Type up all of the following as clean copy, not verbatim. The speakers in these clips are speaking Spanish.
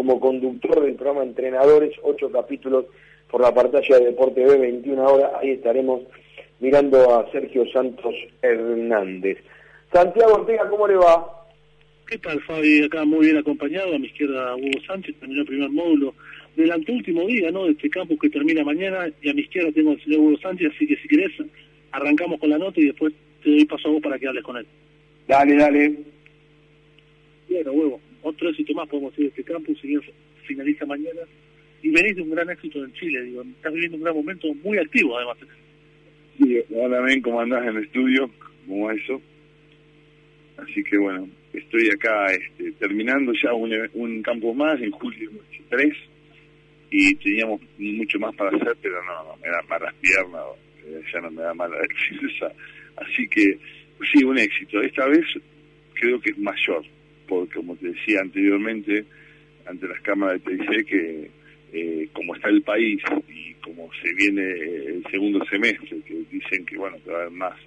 como conductor del programa Entrenadores, 8 capítulos por la pantalla de Deporte B, 21 horas, ahí estaremos mirando a Sergio Santos Hernández. Santiago Ortega, ¿cómo le va? ¿Qué tal, Fabi? Acá muy bien acompañado, a mi izquierda Hugo Sánchez, terminó el primer módulo del anteúltimo día, ¿no?, de este campus que termina mañana, y a mi izquierda tengo al señor Hugo Sánchez, así que si querés, arrancamos con la nota y después te doy paso a vos para que hables con él. Dale. Bueno, Hugo, otro éxito más podemos decir de este campus, señor, finaliza mañana, y venís de un gran éxito en Chile, digo, estás viviendo un gran momento, muy activo además. Sí, hola, men, ¿cómo andás en el estudio? ¿Cómo va eso? Así que bueno, estoy acá terminando ya un campo más en julio 23 y teníamos mucho más para hacer, pero no me dan malas piernas, ya no me da mala defensa. Así que sí, un éxito. Esta vez creo que es mayor, porque como te decía anteriormente, ante las cámaras te dice que como está el país y como se viene el segundo semestre, que dicen que bueno, que va a haber más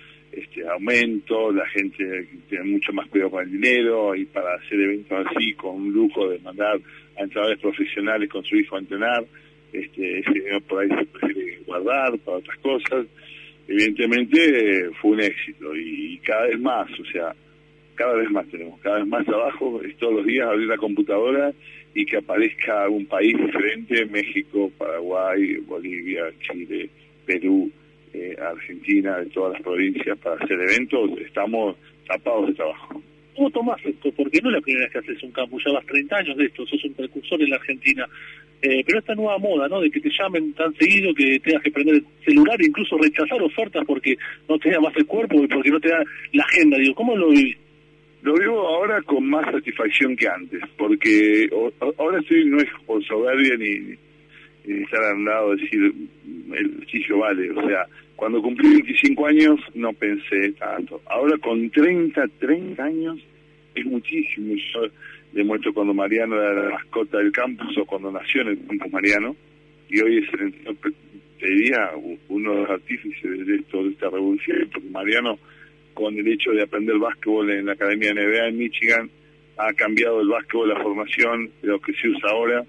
aumento, la gente tiene mucho más cuidado con el dinero, y para hacer eventos así, con un lujo de mandar a entrenadores profesionales con su hijo a entrenar, ese dinero por ahí se prefiere guardar para otras cosas. Evidentemente fue un éxito, y cada vez más, o sea, cada vez más tenemos, cada vez más trabajo, es todos los días abrir la computadora y que aparezca un país diferente: México, Paraguay, Bolivia, Chile, Perú, Argentina, de todas las provincias, para hacer eventos. Estamos tapados de trabajo. ¿Cómo tomás esto? Porque no es la primera vez que haces un campus, ya vas 30 años de esto, sos un precursor en la Argentina, pero esta nueva moda, ¿no?, de que te llamen tan seguido que tengas que prender el celular e incluso rechazar ofertas porque no te da más el cuerpo y porque no te da la agenda, digo, ¿cómo lo vivís? Lo vivo ahora con más satisfacción que antes, porque ahora estoy, no es por soberbia ni estar al lado de decir el prestigio vale, o sea, cuando cumplí 25 años no pensé tanto. Ahora con 30 años es muchísimo. Yo demuestro cuando Mariano era la mascota del campus, o cuando nació en el campus Mariano, y hoy es te diría, uno de los artífices de esta revolución, porque Mariano, con el hecho de aprender básquetbol en la Academia NBA en Michigan, ha cambiado el básquetbol, la formación, lo que se usa ahora,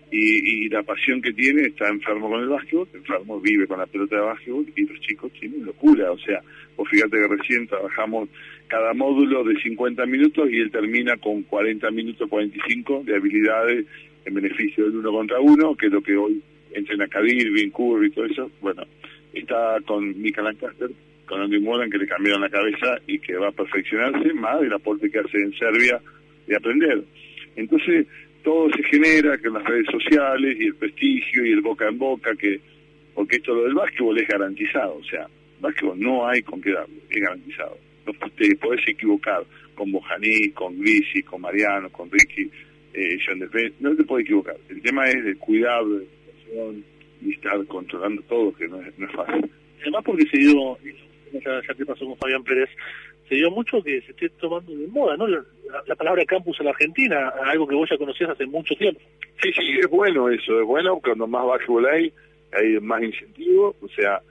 y la pasión que tiene. Está enfermo con el básquetbol, vive con la pelota de básquetbol, y los chicos tienen locura. O sea, vos fíjate que recién trabajamos cada módulo de 50 minutos y él termina con 40 minutos, 45 de habilidades en beneficio del 1 contra 1, que es lo que hoy entrena Kadir, Vin Curry y todo eso. Bueno, está con Mika Lancaster, con Andy Moran, que le cambiaron la cabeza y que va a perfeccionarse, más del aporte que hace en Serbia de aprender. Entonces todo se genera que en las redes sociales, y el prestigio y el boca en boca, porque esto, lo del básquetbol, es garantizado. O sea, básquetbol no hay con qué darle, es garantizado. No te podés equivocar con Bojaní, con Grisi, con Mariano, con Ricky, John Defense, no te podés equivocar. El tema es de cuidar de la situación y estar controlando todo, que no es fácil. Además porque se dio, ya te pasó con Fabián Pérez, se dio mucho que se esté tomando de moda, ¿no?, la palabra campus en la Argentina, algo que vos ya conocías hace mucho tiempo. Sí, es bueno eso, es bueno. Cuando más básquetbol hay más incentivo. O sea,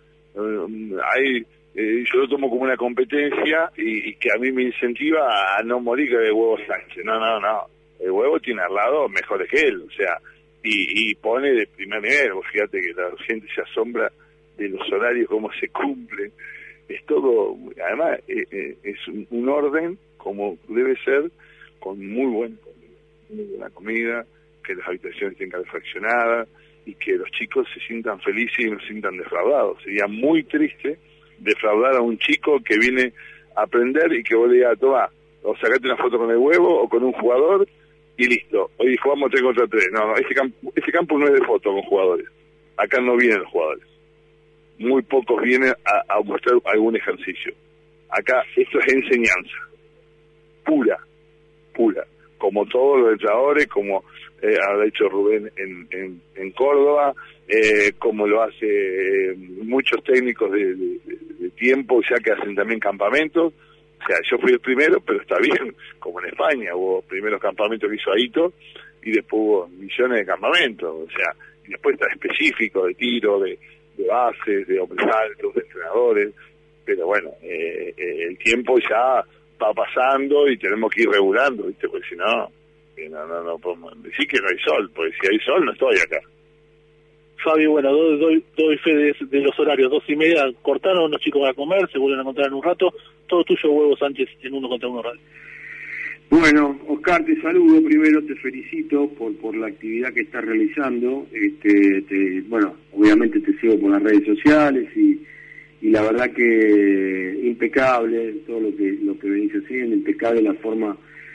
yo lo tomo como una competencia, y que a mí me incentiva a no morir de Huevo Sánchez. No, el Huevo tiene al lado mejores que él, o sea, y pone de primer nivel. Vos fíjate que la gente se asombra de los horarios, cómo se cumplen. Es todo, además es un orden como debe ser, con muy buena comida, que las habitaciones estén calefaccionadas y que los chicos se sientan felices y no se sientan defraudados. Sería muy triste defraudar a un chico que viene a aprender y que vos le digas: toma, o sacate una foto con el Huevo o con un jugador y listo, hoy jugamos 3 contra 3. No, ese campo no es de foto con jugadores. Acá no vienen los jugadores. Muy pocos vienen a mostrar algún ejercicio. Acá esto es enseñanza pura, como todos los entrenadores, como ha hecho Rubén en Córdoba, como lo hace muchos técnicos de tiempo, ya que hacen también campamentos. O sea, yo fui el primero, pero está bien, como en España hubo primeros campamentos que hizo Aito, y después hubo millones de campamentos. O sea, y después está específico de tiro, de bases, de hombres altos, de entrenadores. Pero bueno, el tiempo ya va pasando y tenemos que ir regulando, ¿viste? Porque si no, no podemos decir que no hay sol, porque si hay sol no estoy acá. Fabi, bueno, doy fe de los horarios, 2:30, cortaron los chicos a comer, se vuelven a encontrar en un rato. Todo tuyo, Huevo Sánchez, en Uno contra Uno Radio. Bueno, Oscar, te saludo primero, te felicito por la actividad que estás realizando. Bueno, obviamente te sigo por las redes sociales y la verdad que impecable todo lo que venís haciendo, impecable la forma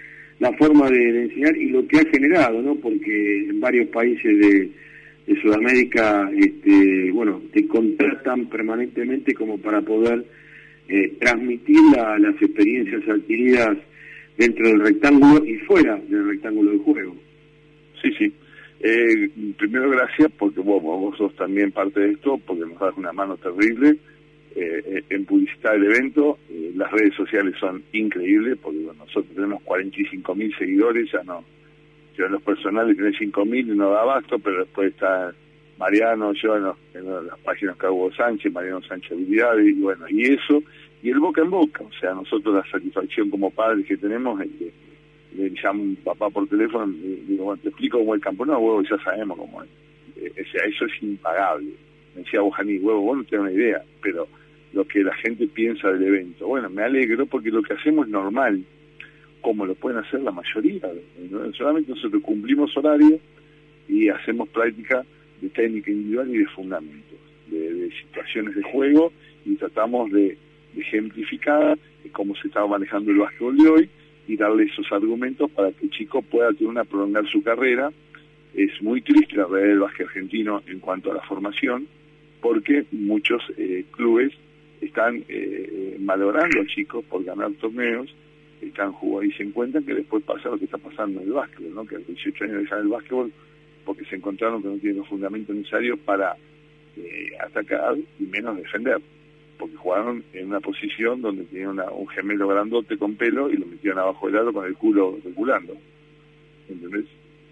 de enseñar y lo que ha generado, ¿no? Porque en varios países de Sudamérica, bueno, te contratan permanentemente como para poder transmitir las experiencias adquiridas dentro del rectángulo y fuera del rectángulo de juego. Sí. Primero gracias porque vos sos también parte de esto, porque nos das una mano terrible en publicitar el evento. Las redes sociales son increíbles, porque nosotros tenemos 45.000 seguidores, ya yo en los personales tengo 5.000 y no da abasto, pero después está Mariano, yo en las páginas que Hugo Sánchez, Mariano Sánchez Habilidades, y bueno, y eso, y el boca en boca, o sea, nosotros la satisfacción como padres que tenemos es que le llamo a un papá por teléfono y digo, bueno, te explico cómo es el campo, no, Huevo, ya sabemos cómo es. O sea, eso es impagable. Me decía Bojani, Huevo, vos no tenés una idea, pero lo que la gente piensa del evento, bueno, me alegro porque lo que hacemos es normal, como lo pueden hacer la mayoría, ¿no? Solamente nosotros cumplimos horario y hacemos práctica de técnica individual y de fundamentos, de situaciones de juego, y tratamos de ejemplificar cómo se estaba manejando el básquetbol de hoy y darle esos argumentos para que el chico pueda prolongar su carrera. Es muy triste la realidad del básquet argentino en cuanto a la formación, porque muchos clubes están malogrando a chicos por ganar torneos, están jugando y se encuentran que después pasa lo que está pasando en el básquetbol, ¿no? Que a los 18 años dejan el básquetbol porque se encontraron que no tienen los fundamentos necesarios para atacar y menos defender, porque jugaron en una posición donde tenían un gemelo grandote con pelo y lo metieron abajo del aro con el culo reculando, ¿entendés?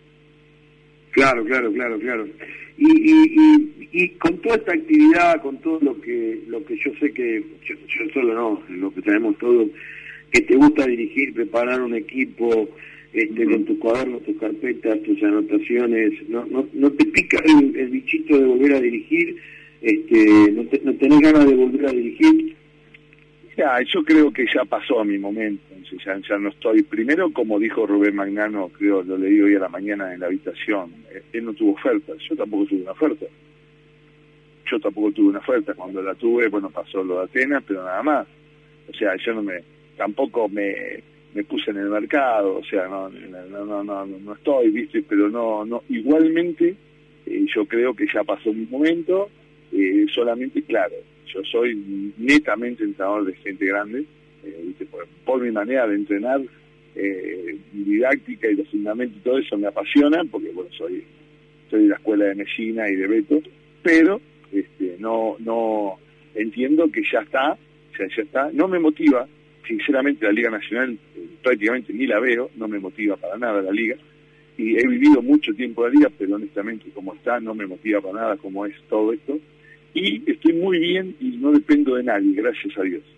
Claro. Y con toda esta actividad, con todo lo que yo sé que, yo solo no, lo que tenemos todos, que te gusta dirigir, preparar un equipo, con tus cuadernos, tus carpetas, tus anotaciones, no te pica el bichito de volver a dirigir, no tenés ganas de volver a dirigir. Ya, yo creo que ya pasó a mi momento, ya no estoy. Primero, como dijo Rubén Magnano, creo, lo leí hoy a la mañana en la habitación, él no tuvo oferta, yo tampoco tuve una oferta. Cuando la tuve, bueno, pasó lo de Atenas, pero nada más. O sea, yo tampoco me puse en el mercado, o sea, no estoy, ¿viste? Pero no igualmente, yo creo que ya pasó mi momento, solamente, claro, yo soy netamente entrenador de gente grande, ¿viste? Por mi manera de entrenar, mi didáctica y los fundamentos y todo eso me apasiona, porque bueno, soy de la escuela de Messina y de Beto, pero no entiendo que ya está, no me motiva, sinceramente la Liga Nacional prácticamente ni la veo, no me motiva para nada la Liga, y he vivido mucho tiempo la Liga, pero honestamente como está no me motiva para nada como es todo esto, y estoy muy bien y no dependo de nadie, gracias a Dios.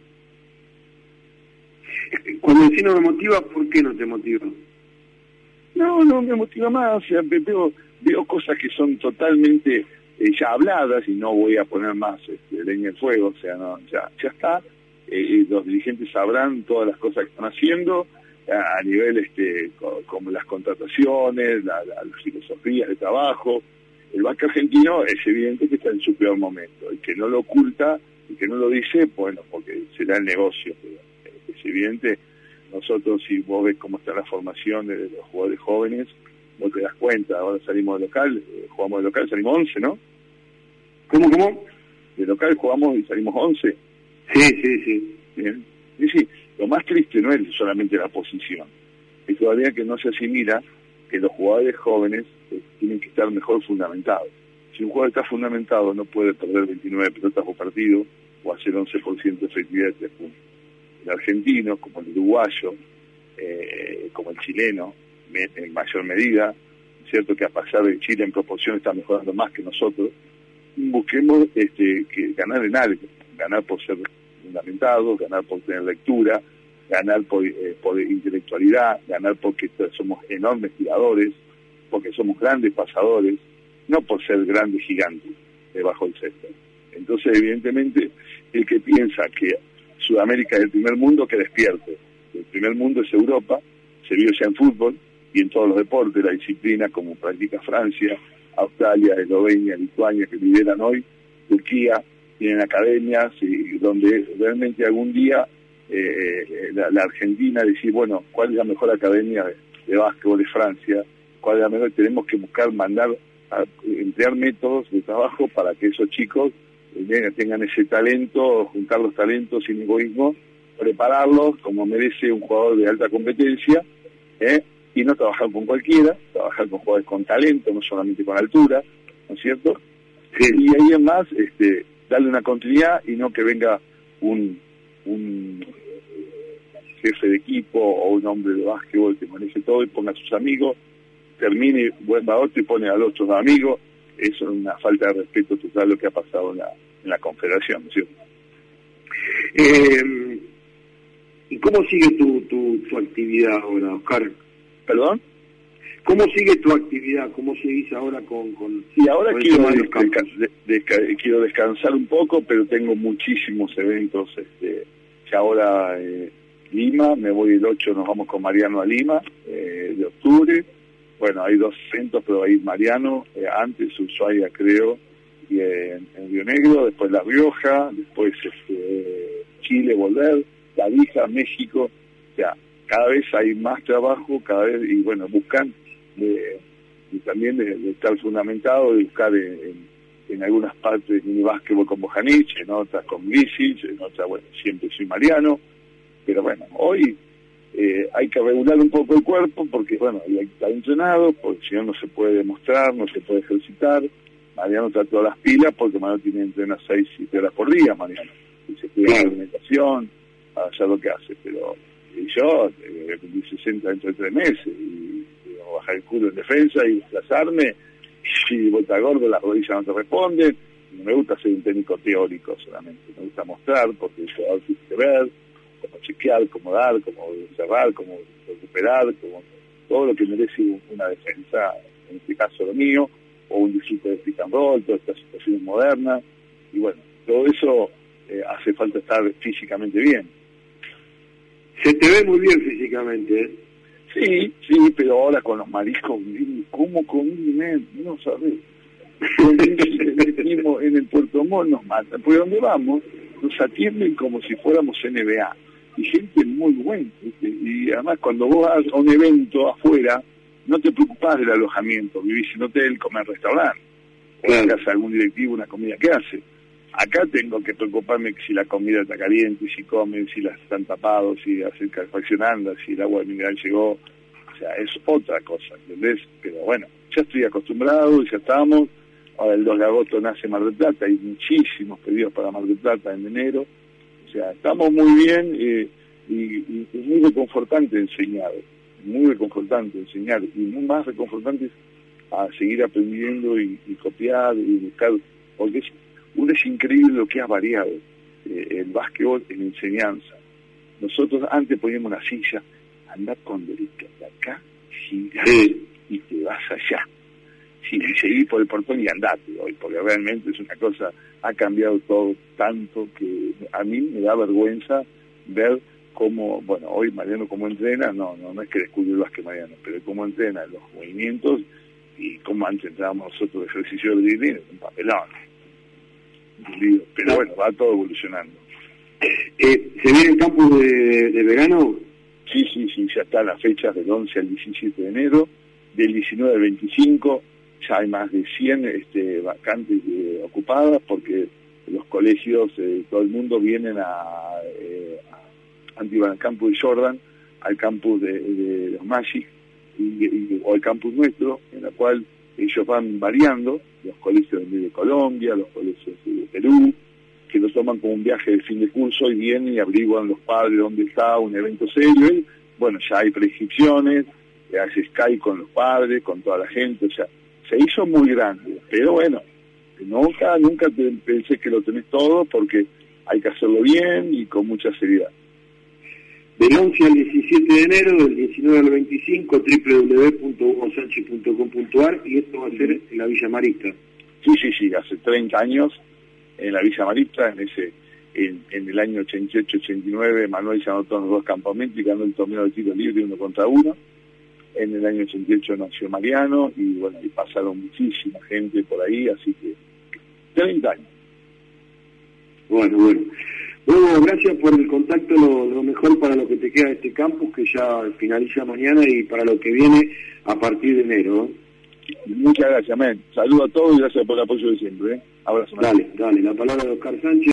Cuando decís no me motiva, ¿por qué no te motiva? No me motiva más, o sea, veo cosas que son totalmente ya habladas y no voy a poner más leña en fuego, o sea, ya está, los dirigentes sabrán todas las cosas que están haciendo a nivel como las contrataciones, las filosofías de trabajo. El básquet argentino es evidente que está en su peor momento, el que no lo oculta, el que no lo dice, bueno, porque será el negocio, pero es evidente. Nosotros, si vos ves cómo está la formación de los jugadores jóvenes, vos te das cuenta. Ahora salimos de local, jugamos de local, salimos 11, ¿no? ¿Cómo? De local jugamos y salimos 11. Sí. Bien. Y sí, lo más triste no es solamente la posición, es todavía que no se asimila que los jugadores jóvenes tienen que estar mejor fundamentados. Si un jugador está fundamentado, no puede perder 29 pelotas por partido o hacer 11% de efectividad de 3 puntos. El argentino, como el uruguayo, como el chileno, en mayor medida, es cierto que a pesar de que Chile en proporción está mejorando más que nosotros, busquemos que ganar en algo, ganar por ser fundamentados, ganar por tener lectura, ganar por intelectualidad, ganar porque somos enormes tiradores, porque somos grandes pasadores, no por ser grandes gigantes debajo del césped. Entonces, evidentemente, el que piensa que Sudamérica es el primer mundo, que despierte. El primer mundo es Europa, se vio ya en fútbol y en todos los deportes, la disciplina como practica Francia, Australia, Eslovenia, Lituania, que lideran hoy, Turquía, tienen academias y donde realmente algún día la Argentina decir, bueno, ¿cuál es la mejor academia de básquetbol de Francia? ¿Cuál es la mejor? Tenemos que buscar, emplear métodos de trabajo para que esos chicos tengan ese talento, juntar los talentos sin egoísmo, prepararlos como merece un jugador de alta competencia, y no trabajar con cualquiera, trabajar con jugadores con talento, no solamente con altura, ¿no es cierto? Y ahí además darle una continuidad y no que venga un jefe de equipo o un hombre de básquetbol que maneje todo y ponga a sus amigos, termine buen a otro y pone a los otros amigos. Eso es una falta de respeto total lo que ha pasado en la Confederación, ¿no es cierto? ¿Y cómo sigue tu actividad ahora, Oscar? ¿Perdón? ¿Cómo sigue tu actividad? ¿Cómo seguís ahora con sí, ahora con quiero descansar un poco, pero tengo muchísimos eventos. Ya ahora Lima, me voy el 8, nos vamos con Mariano a Lima, de octubre. Bueno, hay 2 eventos, pero ahí Mariano, antes Ushuaia creo, y en Río Negro, después La Rioja, después Chile, volver, La Vija, México. O sea, cada vez hay más trabajo, cada vez, y bueno, buscan y también de estar fundamentado, de buscar en algunas partes mini básquetbol con Bojanic, en otras con Glisic, en otras, bueno, siempre soy Mariano, pero bueno, hoy hay que regular un poco el cuerpo porque, bueno, hay que estar entrenado, porque si no, no se puede demostrar, no se puede ejercitar. Mariano está todas las pilas porque Mariano tiene que entrenar 6-7 horas por día, Mariano, y se cuida la alimentación, para hacer lo que hace, pero yo cumplí 60 dentro de 3 meses y bajar el culo en defensa y desplazarme, y si vuelta gordo las rodillas no te responden. No me gusta ser un técnico teórico solamente, me gusta mostrar porque el jugador tiene que ver cómo chequear, cómo dar, cómo cerrar, cómo recuperar, como todo lo que merece una defensa, en este caso lo mío, o un disfrute de pick and roll, todas estas situaciones modernas, y bueno, todo eso hace falta estar físicamente bien. Se te ve muy bien físicamente, ¿eh? Sí, pero ahora con los mariscos, ¿cómo comí? No sabés. En el Puerto Montt nos matan, porque donde vamos nos atienden como si fuéramos NBA, y gente muy buena, ¿viste? Y además cuando vos vas a un evento afuera, no te preocupás del alojamiento, vivís en hotel, comés en restaurante, o en casa de algún directivo una comida que hace. Acá tengo que preocuparme si la comida está caliente, si comen, si las están tapados, si hacen calefacción anda, si el agua mineral llegó. O sea, es otra cosa, ¿entendés? Pero bueno, ya estoy acostumbrado, ya estamos. Ahora el 2 de agosto nace Mar del Plata, hay muchísimos pedidos para Mar del Plata en enero. O sea, estamos muy bien y es muy reconfortante enseñar, y muy más reconfortante a seguir aprendiendo y copiar y buscar, porque es increíble lo que ha variado el básquetbol en enseñanza. Nosotros antes poníamos una silla, andar con derecha de acá, girás y te vas allá. Sí, y seguís por el portón y andate hoy, porque realmente es una cosa, ha cambiado todo tanto que a mí me da vergüenza ver cómo, bueno, hoy Mariano cómo entrena, no es que descubre el básquet Mariano, pero cómo entrena los movimientos y cómo antes entrábamos nosotros de ejercicio de disciplina, un papelón. Pero bueno, va todo evolucionando. ¿Se viene el campus de verano? Sí, ya están las fechas del 11 al 17 de enero, del 19 al 25, ya hay más de 100 vacantes ocupadas porque los colegios, todo el mundo vienen al campus de Jordan, al campus de los Magic o al campus nuestro, en la cual ellos van variando, los colegios de Colombia, los colegios de Perú, que lo toman como un viaje de fin de curso y vienen y averiguan los padres dónde está un evento serio. Y bueno, ya hay prescripciones, hace Skype con los padres, con toda la gente, o sea, se hizo muy grande, pero bueno, nunca pensé que lo tenés todo porque hay que hacerlo bien y con mucha seriedad. del 11 al 17 de enero, del 19 al 25, www.hugosanchez.com.ar, y esto va a ser en la Villa Marista. Sí, hace 30 años en la Villa Marista, en el año 88-89 Manuel se anotó en los 2 campamentos y ganó el torneo de tiro libre 1 contra 1. En el año 88 nació Mariano y bueno, y pasaron muchísima gente por ahí, así que 30 años. Bueno, gracias por el contacto, lo mejor para lo que te queda de este campus, que ya finaliza mañana, y para lo que viene a partir de enero. Muchas gracias, men. Saludos a todos y gracias por el apoyo de siempre. Abrazo. Dale, la palabra de Oscar Sánchez.